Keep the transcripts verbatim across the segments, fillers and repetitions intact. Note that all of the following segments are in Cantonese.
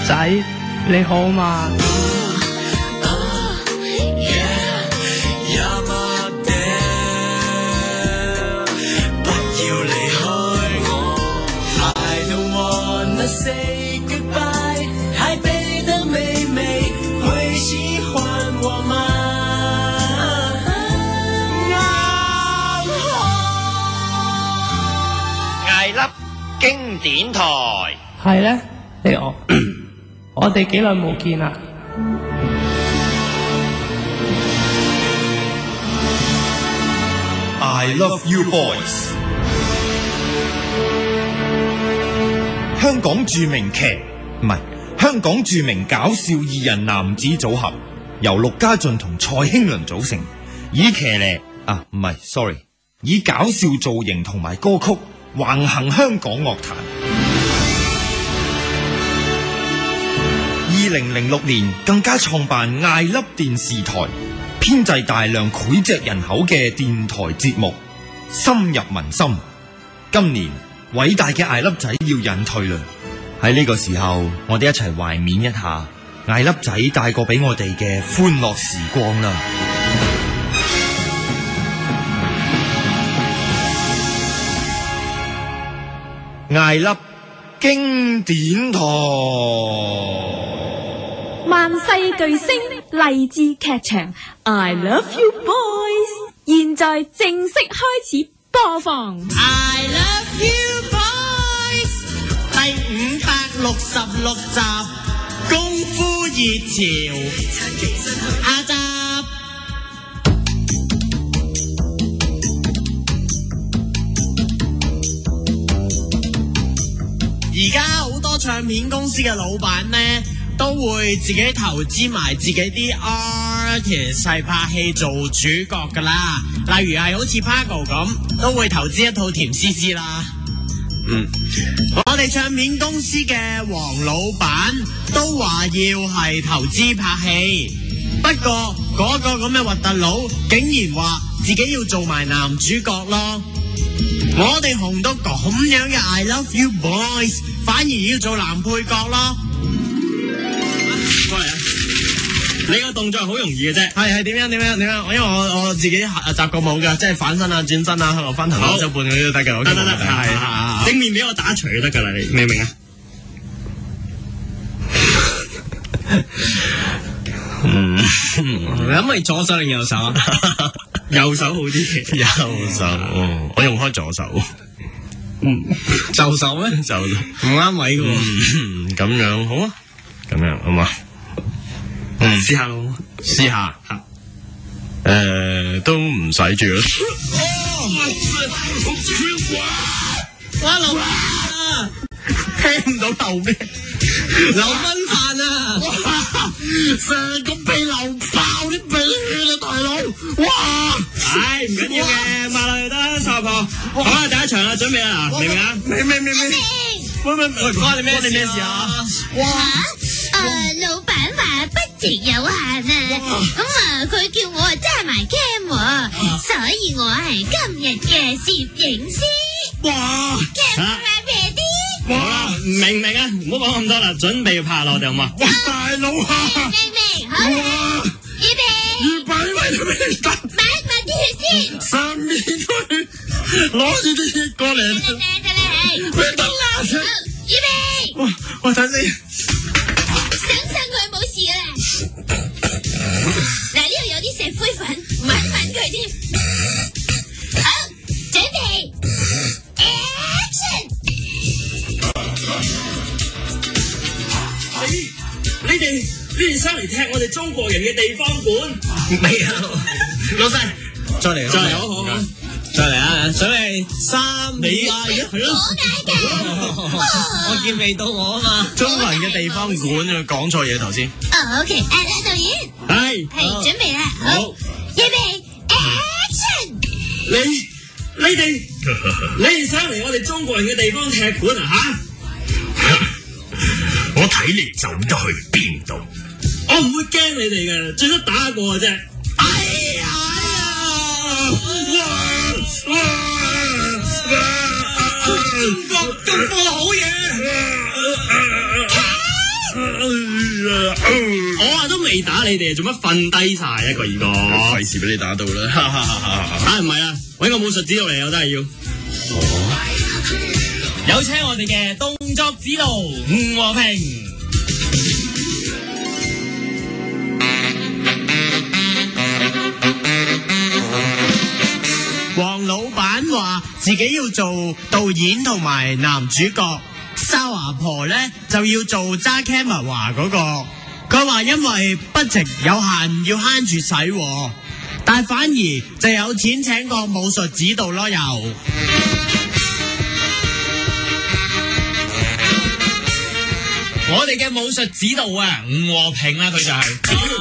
仔你好嘛？ Say goodbye， 台北的妹妹會喜歡我嗎？ 艾粒經典台係咧，你我我哋幾耐冇見啦。 I love you boys。香港著名劇唔係香港著名搞笑二人男子組合，由陸家俊同蔡興倫組成，以騎呢啊唔係 sorry， 以搞笑造型同埋歌曲橫行香港樂壇。二零零六年更加創辦艾粒電視台，編製大量膾炙人口嘅電台節目，深入民心。今年偉大嘅艾粒仔要隱退啦，喺呢個時候，我哋一齊懷緬一下艾粒仔帶過俾我哋嘅歡樂時光啦。艾粒經典台， 萬世巨星勵志劇場 I Love You Boys， 現在正式開始播放 I love you boys， 第五百六十六集功夫熱潮下集。而家好多唱片公司嘅老闆呢，都會自己投資埋自己啲 artist 係拍戲做主角噶啦，例如係好似 Pago 咁，都會投資一套甜絲絲啦。嗯，我哋唱片公司嘅黃老闆都話要係投資拍戲，不過嗰個咁嘅核突佬竟然話自己要做埋男主角咯。我哋紅到咁樣嘅 I Love You Boys， 反而要做男配角咯。過嚟啊！你個動作好容易嘅啫。係係點樣點樣點樣？因為我我自己習過舞嘅，即係反身啊、轉身啊、向後翻頭、兩手半嗰啲都得嘅。得得得，係正面俾我打除就得㗎啦，你明唔明啊？嗯，你可唔可以左手定右手啊？右手好啲，右手，哦，我用開左手。嗯，右手咩？右手唔啱位嘅喎。嗯，咁樣好啊，咁樣好嘛？嗯，試下咯，試下。誒，都唔使住啦。哇！老闆，聽唔到流咩？流賓飯啊！成個鼻流爆啲鼻血啊，大佬！哇！唉，唔緊要嘅，抹落去得，傻婆。好啦，第一場啦，準備啦，明唔明啊？明明明明。喂喂喂，關你咩事啊？哇！ 誒，老闆話 budget 有限啊，咁啊，佢叫我揸埋 cam 喎，所以我係今日嘅攝影師。 哇 ！camera ready？ 好啦，明唔明啊？唔好講咁多啦，準備拍落，好嘛？哇，大佬啊！ 明明，好啦，預備。 預備為咗咩得？ 抹一抹啲血先。 上面去攞住啲血過嚟。 得啦得啦係。 咩得啦？ 好，預備。 哇！我睇先。 相信佢冇事噶啦。嗱，呢度有啲石灰粉，搵搵佢添。好，準備 action。 你你哋你哋上嚟踢我哋中國人嘅地方館？未啊，老細，再嚟，再嚟，好好好，再嚟啊！準備三二一，係咯。我見未到我啊嘛，中國人嘅地方館啊，講錯嘢頭先。 哦 ，OK，誒，導演， 係係準備啦，好，預備 action。 你你哋你哋上嚟我哋中國人嘅地方踢館啊吓？我睇你走得去邊度？我唔會驚你哋嘅，最多打一個嘅啫。哎呀！哇哇！中國咁多好嘢！ 未打你哋，做乜瞓低晒啊？個二個， 費事俾你打到啦。 打唔係啊，搵個武術指導嚟，我真係要。 有請我哋嘅動作指導吳和平。 黃老闆話自己要做導演同埋男主角，沙華婆咧就要做揸 camera 嗰個。佢話因為 budget 有限，要慳住使，但係反而就有錢請個武術指導咯又。 我哋嘅武術指導啊，吳和平啦，佢就係、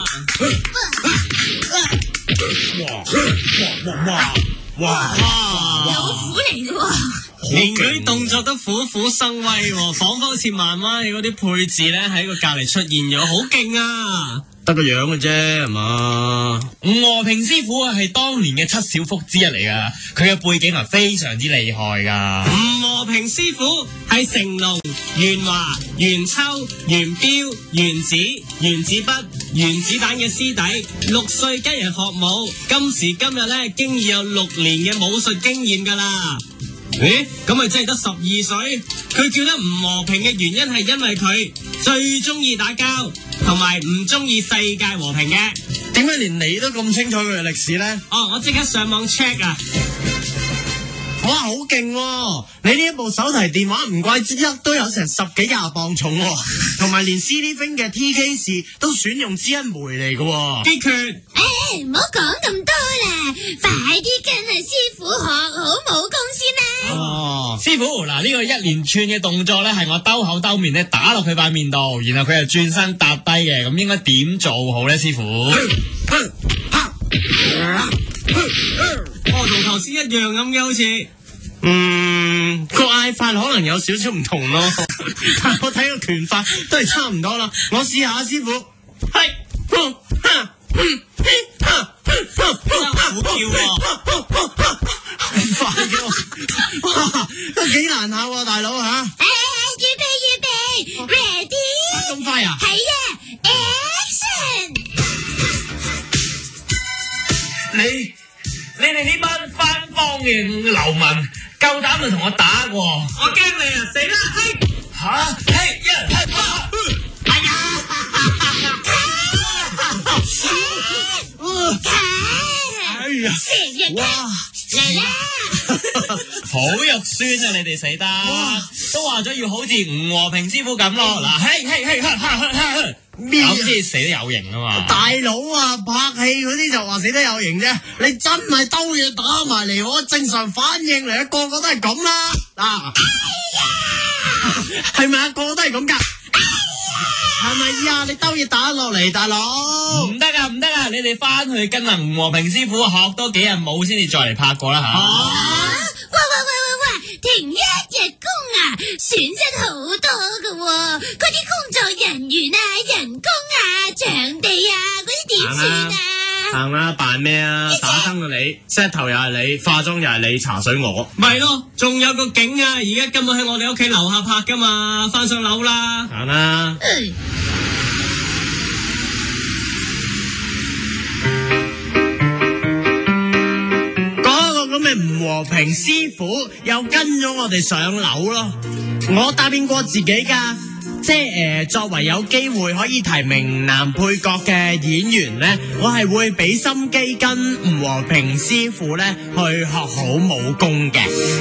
是。哇哇哇哇哇！ 老虎嚟嘅喎。 連佢啲動作都虎虎生威，仿佛好似漫畫嗰啲配置咧喺個隔籬出現咗，好勁啊！得個樣嘅啫，係嘛？ 吳和平師傅係當年嘅七小福之一嚟噶，佢嘅背景係非常之厲害噶。 吳和平師傅係成龍、元華、元秋、元彪、元子、原子筆、原子彈嘅師弟，六歲跟人學武，今時今日咧經已有六年嘅武術經驗噶啦。咦，咁咪真係得十二歲？佢叫得吳和平嘅原因係因為佢最中意打交，同埋唔中意世界和平嘅。點解連你都咁清楚佢嘅歷史咧？哦，我即刻上網 check 啊！哇，好勁喎！你呢一部手提電話唔怪之得都有成十幾廿磅重喎，同埋連 C D Fing 嘅 T K 四都選用知恩梅嚟嘅。機決， 誒，唔好講咁多啦，快啲跟阿師傅學好武功先啦。 哦，師傅，嗱呢個一連串嘅動作咧，係我兜口兜面咧打落佢塊面度，然後佢就轉身搭低嘅，咁應該點做好咧，師傅？ 我同頭先一樣咁嘅，好似，嗯，個嗌法可能有少少唔同咯，但我睇個拳法都係差唔多啦。我試下，師傅，係，好叫喎，咁快嘅，哇，都幾難下喎，大佬吓。誒， 預備預備 ，ready？ 咁快啊？ 係啊 ，action！ 你。你哋呢班翻幫嘅流民，夠膽就同我打喎！ 我驚你啊！死啦！嘿！ 吓？嘿！一人嘿！哇！ 哎呀！ 哎呀！ 成日哇！ 嚟啦！ 好肉酸啊！你哋死得，都話咗要好似吳和平師傅咁咯。嗱，嘿嘿嘿，哈哈哈哈！ 咩咁先死得有型啊嘛！ 大佬啊，拍戲嗰啲就話死得有型啫，你真係兜嘢打埋嚟，我正常反應嚟，個個都係咁啦。嗱，係咪啊？個個都係咁噶？係咪呀？你兜嘢打落嚟，大佬唔得啊，唔得啊！你哋翻去跟阿吳和平師傅學多幾日武先至再嚟拍過啦吓。 啊！喂喂喂喂喂，停一日工啊，損失好多噶喎，嗰啲工作人員啊、人工啊、場地啊，嗰啲點算啊？ 行啦，扮咩啊？打燈到你 set 頭又係你，化妝又係你，茶水我。咪咯，仲有個景啊！而家今日喺我哋屋企樓下拍噶嘛，翻上樓啦。行啦。嗰個咁嘅吳和平師傅又跟咗我哋上樓咯。我答應過自己噶。即係誒、呃，作為有機會可以提名男配角嘅演員咧，我係會俾心機跟吳和平師傅咧去學好武功嘅。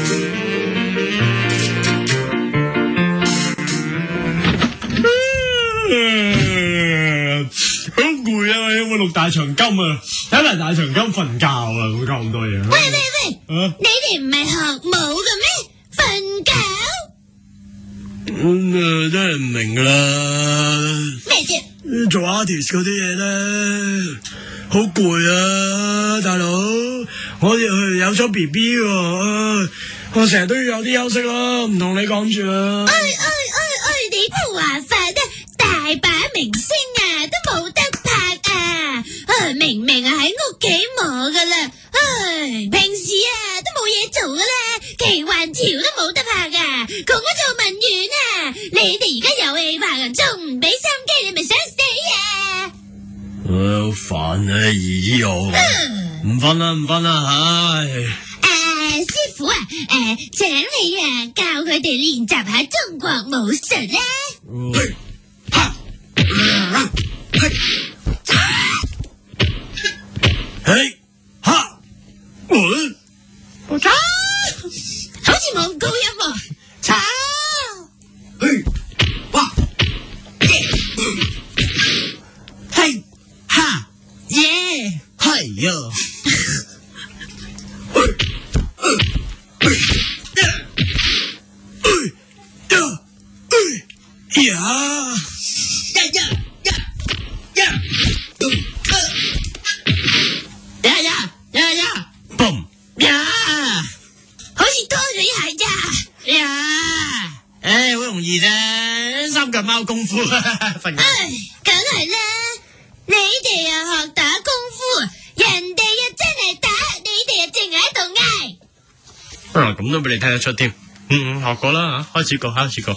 好攰啊！有冇錄大長今啊？睇埋大長今瞓覺啊！冇搞咁多嘢。 喂喂喂，啊、你哋唔係學武嘅咩？瞓覺？ 咁啊，真係唔明噶啦。 咩啫？ 做 artist 嗰啲嘢咧，好攰啊，大佬。我哋有咗 B B 喎，我成日都要有啲休息咯，唔同你講住啦。 哎哎哎哎，你都話法啊，大把明星啊都冇得拍啊，啊明明啊喺屋企磨噶啦，唉，平時啊都冇嘢做噶啦，奇幻潮都冇得拍啊，窮咗做文員啊，你哋而家有戲拍啊，仲唔俾心機，你咪想死啊？ 好煩啊，以後唔瞓啦，唔瞓啦，唉。 誒，師傅啊，誒，請你啊教佢哋練習下中國武術啦。 嘿，哈，滚！ 好似冇咁高音喎。炒， 嘿，哇，嘿，哈，耶，係呀。呀呀呀呀呀！ 呀呀呀呀， 嘣呀，好似多咗一下咋。呀， 誒，好容易啫，三腳貓功夫。瞓覺。 唉，梗係啦，你哋啊學打功夫，人哋啊真係打，你哋啊淨係喺度嗌。 啊，咁都俾你聽得出添。嗯嗯，學過啦吓，開始過，開始過。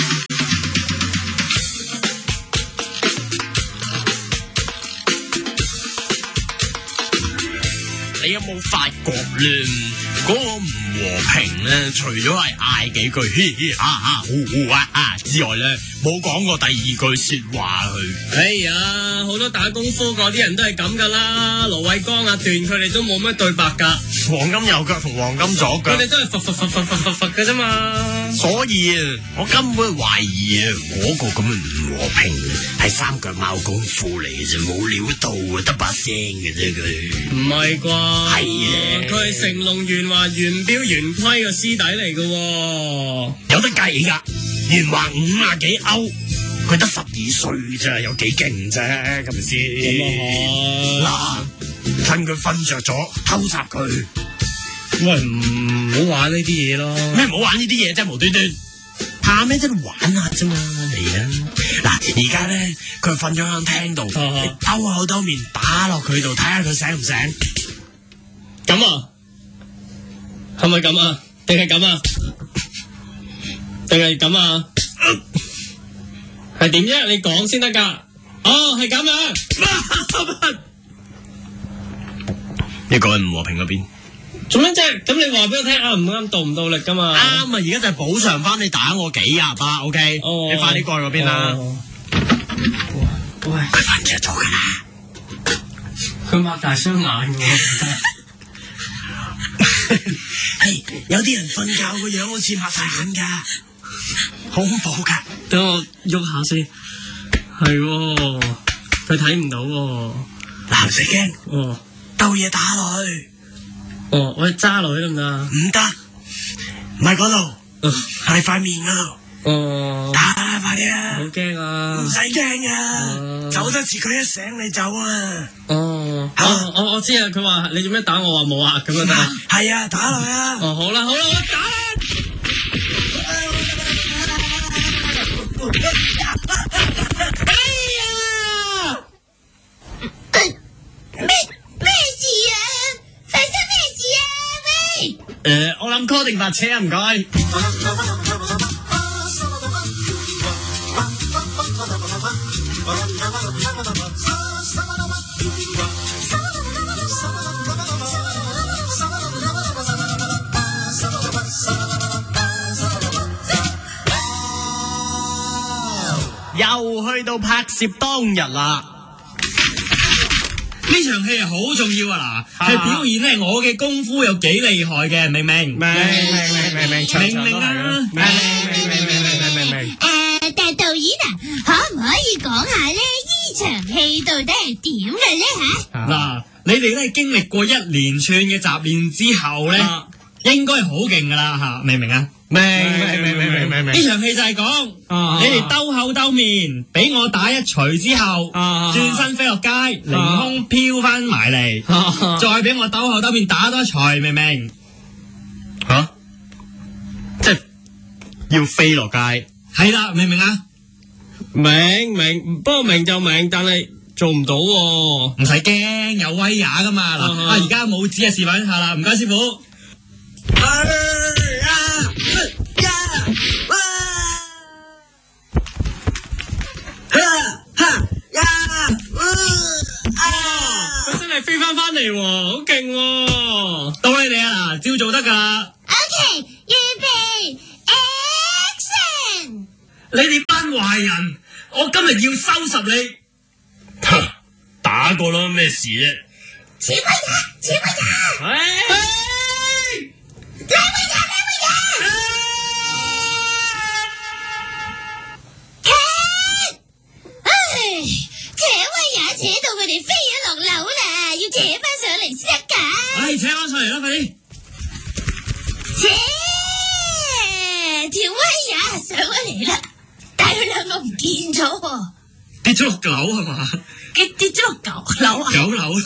你有冇發覺咧？嗰、那個唔和平咧，除咗係嗌幾句嘻嘻哈哈、呼呼啊啊之外咧，冇講過第二句說話佢。 哎呀，好多打功夫嗰啲人都係咁噶啦，盧偉光啊段佢哋都冇乜對白噶， 黃金右腳同黃金左腳， 佢哋都係佛佛佛佛佛佛佛嘅啫嘛。 所以啊，我根本懷疑啊，嗰、那個咁嘅唔和平係三腳貓功夫嚟嘅啫，冇料到啊，得把聲嘅啫佢。 唔係啩？ 係啊， 佢係成龍元華元標元規嘅師弟嚟嘅， 有得計噶。元華五啊幾歐，佢得十二歲咋，有幾勁啫，係咪先？ 咁啊嗱，趁佢瞓着咗，偷襲佢。 喂，唔好玩呢啲嘢咯。 咩唔好玩呢啲嘢啫？無端端怕咩啫？玩下啫嘛，嚟啦！嗱，而家咧佢瞓咗喺廳度， 啊、 你兜口兜面打落佢度，睇下佢醒唔醒？ 咁啊？係咪咁啊？定係咁啊？定係咁啊？係點啫？你講先得噶。哦，係咁樣。 呢個係唔和平嗰邊。 做咩啫？咁你話俾我聽啱唔啱？到唔到力噶嘛？ 啱啊！而家就係補償翻你打我幾日啊 ？OK，、哦、你快啲過去嗰邊啦。喂，佢瞓着咗噶啦。 佢擘大雙眼嘅。 係有啲人瞓覺個樣好似擘大眼噶，好恐怖噶。 等我喐下先。係喎，佢睇唔到喎。 嗱，唔使驚。 哦， 兜嘢打落去。 哦，我揸落去得唔得？ 唔得，唔係嗰度，係塊面嗰度。 哦， 打啦，快啲啊！ 好驚啊！ 唔使驚啊，走得遲佢一醒你走啊！ 哦，我我我知啊，佢話你做咩打我話冇啊，咁樣得啊？ 係啊，打落去啊！ 哦，好啦好啦，我打啦！ 哎呀！咩咩事啊？發生咩事啊？喂！ 誒，我諗 call 定白車啊，唔該。又去到拍攝當日啦！ 呢場戲係好重要啊！嗱，係表現咧我嘅功夫有幾厲害嘅，明唔明？明明明明明明明啊！ 明明明明明明明。 誒，但係導演啊，可唔可以講下咧？呢場戲到底係點嘅咧吓？ 嗱，你哋咧經歷過一連串嘅習練之後咧，應該係好勁噶啦吓，明唔明啊？ 明明明明明明明。 呢場戲就係講你哋兜口兜面，俾我打一錘之後，轉身飛落街，凌空飄翻埋嚟，再俾我兜口兜面打多一錘，明唔明？ 吓，即係要飛落街。 係啦，明唔明啊？ 明明，不過明就明，但係做唔到喎。 唔使驚，有威亞噶嘛。嗱，啊而家拇指啊示範一下啦，唔該師傅。 嚟喎，好勁喎！ 到你哋啊，嗱，照做得噶啦。 OK，預備 ，Action！ 你哋班壞人，我今日要收拾你。打過啦，咩事啫？ 小威呀，小威呀！ 哎兩位呀，兩位呀！唉，扯威呀，扯到佢哋飛咗落樓啦，要扯翻上嚟先得㗎。 唉，扯翻上嚟啦，快啲！ 扯，條威呀上咗嚟啦，但係佢兩個唔見咗喎， 跌咗落樓係嘛？ 佢跌咗落九樓啊！ 九樓。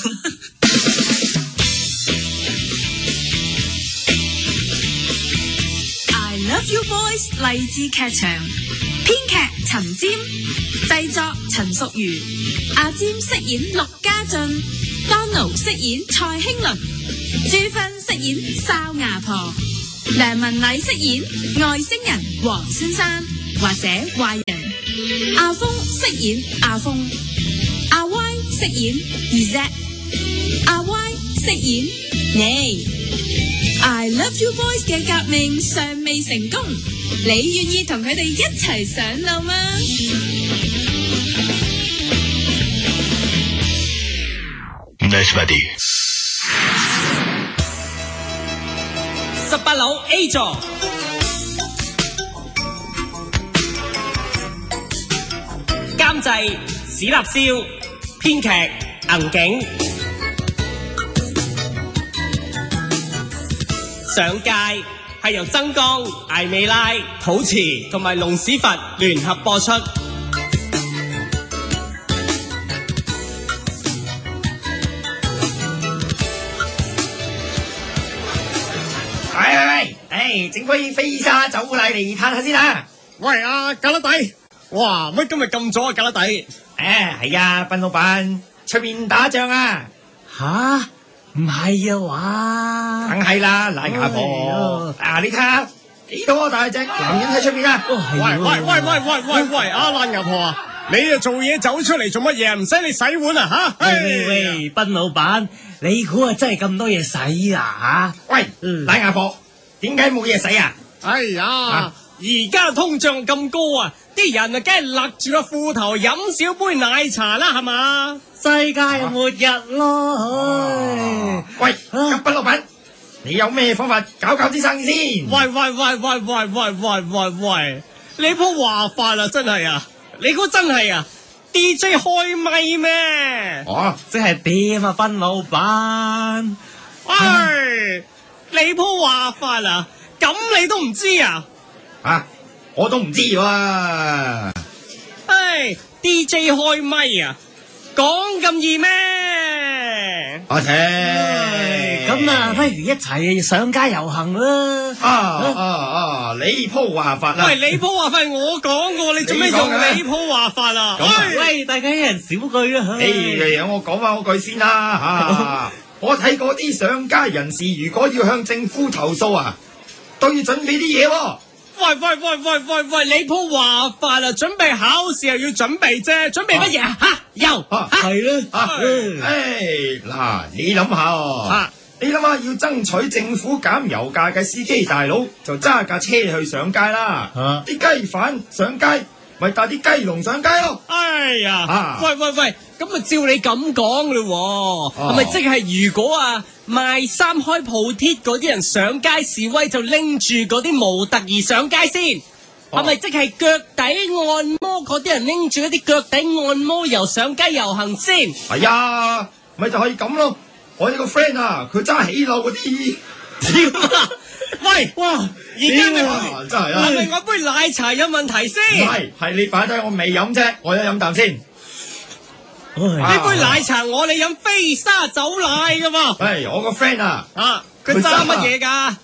I Love You Boys 勵志劇場，編劇陳尖，製作陳淑瑜，阿尖飾演陸家俊，當奴飾演蔡興倫，朱芬飾演哨牙婆，梁文禮飾演外星人黃先生或者壞人，阿峰飾演阿峰，阿 Y 飾演二 Z， 阿 Y 飾演你。I Love You Boys 嘅革命尚未成功，你願意同佢哋一齊上路嗎？ 十八樓 A 座，監製史立燒，編劇銀景。上屆係由曾江、艾美拉、土慈同埋龍屎佛聯合播出。 喂喂喂，唉，整杯飛沙走奶嚟嘆下先啦。 喂啊，格拉底，哇，乜今日咁早啊，格拉底？ 誒，係啊，賓老闆，出面打仗啊！ 吓？唔係啊話？ 梗係啦，賴牙婆。啊，你睇下幾多大隻男人喺出面啊！ 喂喂喂喂喂喂喂，阿賴牙婆啊，你啊做嘢走出嚟做乜嘢？唔使你洗碗啊吓？ 喂喂，賓老闆，你估啊真係咁多嘢洗啊吓？ 喂，賴牙婆，點解冇嘢洗啊？ 哎呀，而家通脹咁高啊，啲人啊梗係勒住個褲頭飲少杯奶茶啦，係嘛？ 世界末日咯！ 喂，咁賓老闆，你有咩方法搞搞啲生意先？ 喂喂喂喂喂喂喂喂喂，你鋪話法啊，真係啊！你估真係啊 ？D J 開咪咩？ 哦， 即係點啊，賓老闆？ 喂，你鋪話法啊？咁你都唔知啊？ 啊，我都唔知喎。 唉 ，D J 開咪啊！講咁易咩？ 我聽咁啊，不如一齊上街遊行啦！ 啊啊啊！你鋪話法啦！ 喂，你鋪話法係我講過，你做咩用你鋪話法啊？ 喂，大家一人少句啦！ 誒，讓我講翻嗰句先啦嚇。我睇嗰啲上街人士，如果要向政府投訴啊，都要準備啲嘢喎。 喂喂喂喂喂喂，你鋪話法啊！準備考試又要準備啫，準備乜嘢啊？嚇，又係啦， 誒嗱，你諗下喎，你諗下要爭取政府減油價嘅司機大佬，就揸架車去上街啦。啲雞販上街，咪帶啲雞籠上街咯。 哎呀， 啊喂喂喂，咁咪照你咁講嘞，係咪即係如果啊賣衫開鋪貼嗰啲人上街示威，就拎住嗰啲模特兒上街先？係咪即係腳底按摩嗰啲人拎住一啲腳底按摩油上街遊行先？ 係啊，咪就可以咁咯。我有個 friend 啊，佢揸起樓嗰啲。 喂，哇！而家咪啊真係啊， 係咪我杯奶茶有問題先？ 唔係，係你擺低我未飲啫，我有飲啖先。 呢杯奶茶我哋飲飛沙走奶噶嘛？ 係我個 friend 啊， 啊，佢揸乜嘢噶？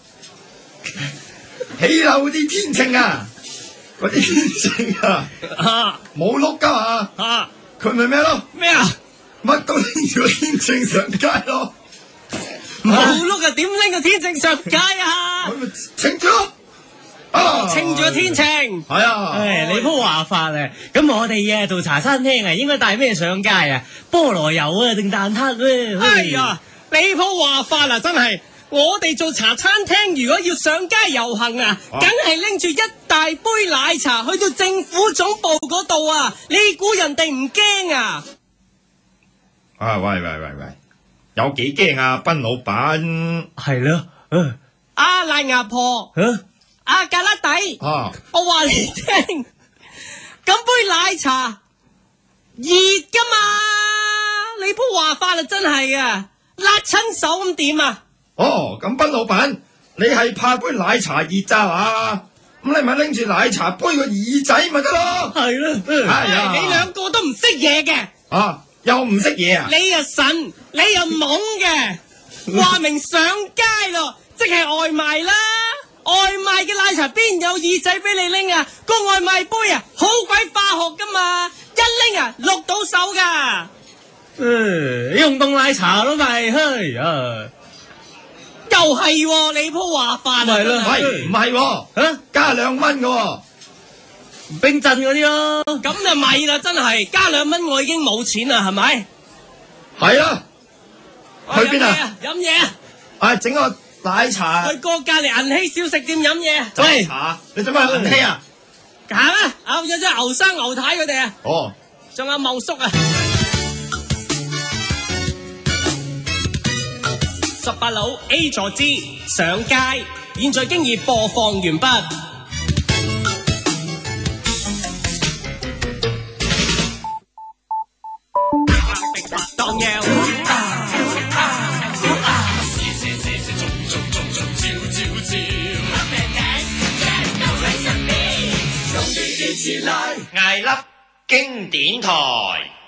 起樓啲天秤啊，嗰啲天秤啊， 啊， 冇碌噶嘛， 啊， 佢咪咩咯？ 咩啊？ 乜都拎住個天秤上街咯。 冇碌啊，點拎個天秤上街啊？ 佢咪稱住咯。啊， 稱住個天秤。 係啊， 唉，你鋪話法啊！咁我哋啊做茶餐廳啊，應該帶咩上街啊？菠蘿油啊定蛋撻咧？ 哎呀， 你鋪話法啦，真係。我哋做茶餐廳，如果要上街遊行啊，梗係拎住一大杯奶茶去到政府總部嗰度啊！你估人哋唔驚啊？ 啊喂喂喂喂，有幾驚啊，賓老闆？ 係咯， 阿賴牙婆，阿格拉底， 啊， 我話你聽，咁杯奶茶熱噶嘛？你鋪話法啦，真係啊，辣親手咁點啊？ 哦，咁賓老闆，你係怕杯奶茶熱咋嘛？咁你咪拎住奶茶杯個耳仔咪得咯。 係咯， 哎呀， 你兩個都唔識嘢嘅。 啊，又唔識嘢啊？ 你又神，你又懵嘅，話明上街咯，即係外賣啦。外賣嘅奶茶邊有耳仔俾你拎啊？個外賣杯啊，好鬼化學噶嘛，一拎啊淥到手噶。 誒，用凍奶茶咯咪，嘿啊！ 又係喎，你鋪話法啊！ 係咯， 喂，唔係喎， 嚇加兩蚊嘅喎， 冰鎮嗰啲咯。 咁就咪啦，真係加兩蚊，我已經冇錢啦，係咪？ 係啊，去邊啊？ 飲嘢啊！ 啊，整個奶茶。 去過隔離銀禧小食店飲嘢。 奶茶，你做咩去銀禧啊？ 行啊！啊，有隻牛生牛太佢哋啊。 哦， 仲有茂叔啊。十八樓 A 座之上街，現在經已播放完畢。當陽艾粒經典台。